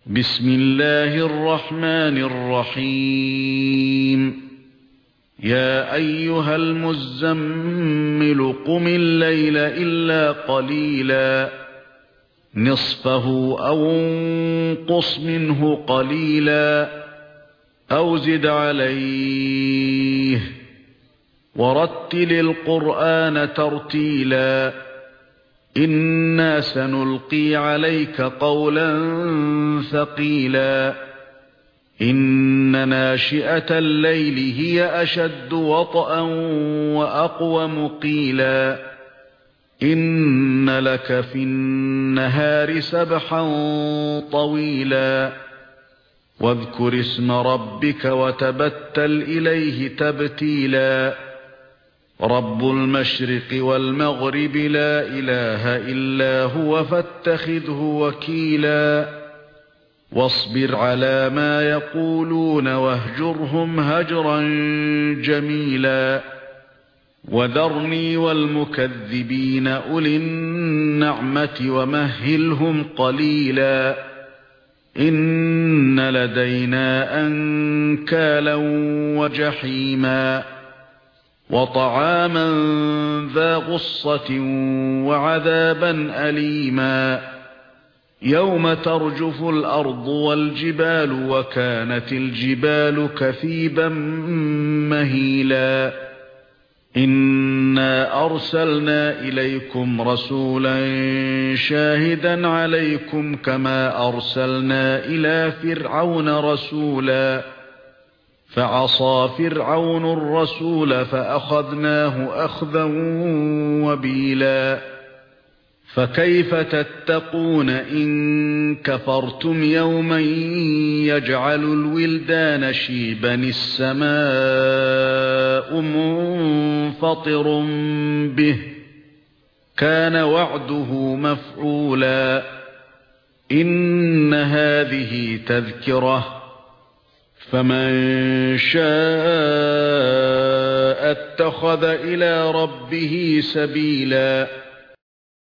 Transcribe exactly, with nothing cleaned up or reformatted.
بسم الله الرحمن الرحيم يا أيها المزمل قم الليل إلا قليلا نصفه أو انقص منه قليلا أو زد عليه ورتل القرآن ترتيلا إنا سنلقي عليك قولا ثقيلا إن ناشئة الليل هي أشد وطئا وأقوم قيلا إن لك في النهار سبحا طويلا واذكر اسم ربك وتبتل إليه تبتيلا رب المشرق والمغرب لا إله إلا هو فاتخذه وكيلا واصبر على ما يقولون واهجرهم هجرا جميلا وذرني والمكذبين أولي النعمة ومهلهم قليلا إن لدينا أنكالا وجحيما وطعاما ذا غصة وعذابا أليما يوم ترجف الأرض والجبال وكانت الجبال كثيبا مهيلا إنا أرسلنا إليكم رسولا شاهدا عليكم كما أرسلنا إلى فرعون رسولا فعصى فرعون الرسول فأخذناه أخذا وبيلا فكيف تتقون إن كفرتم يوما يجعل الولدان شيبا السماء منفطر به كان وعده مفعولا إن هذه تذكرة فمن شاء اتخذ إلى ربه سبيلا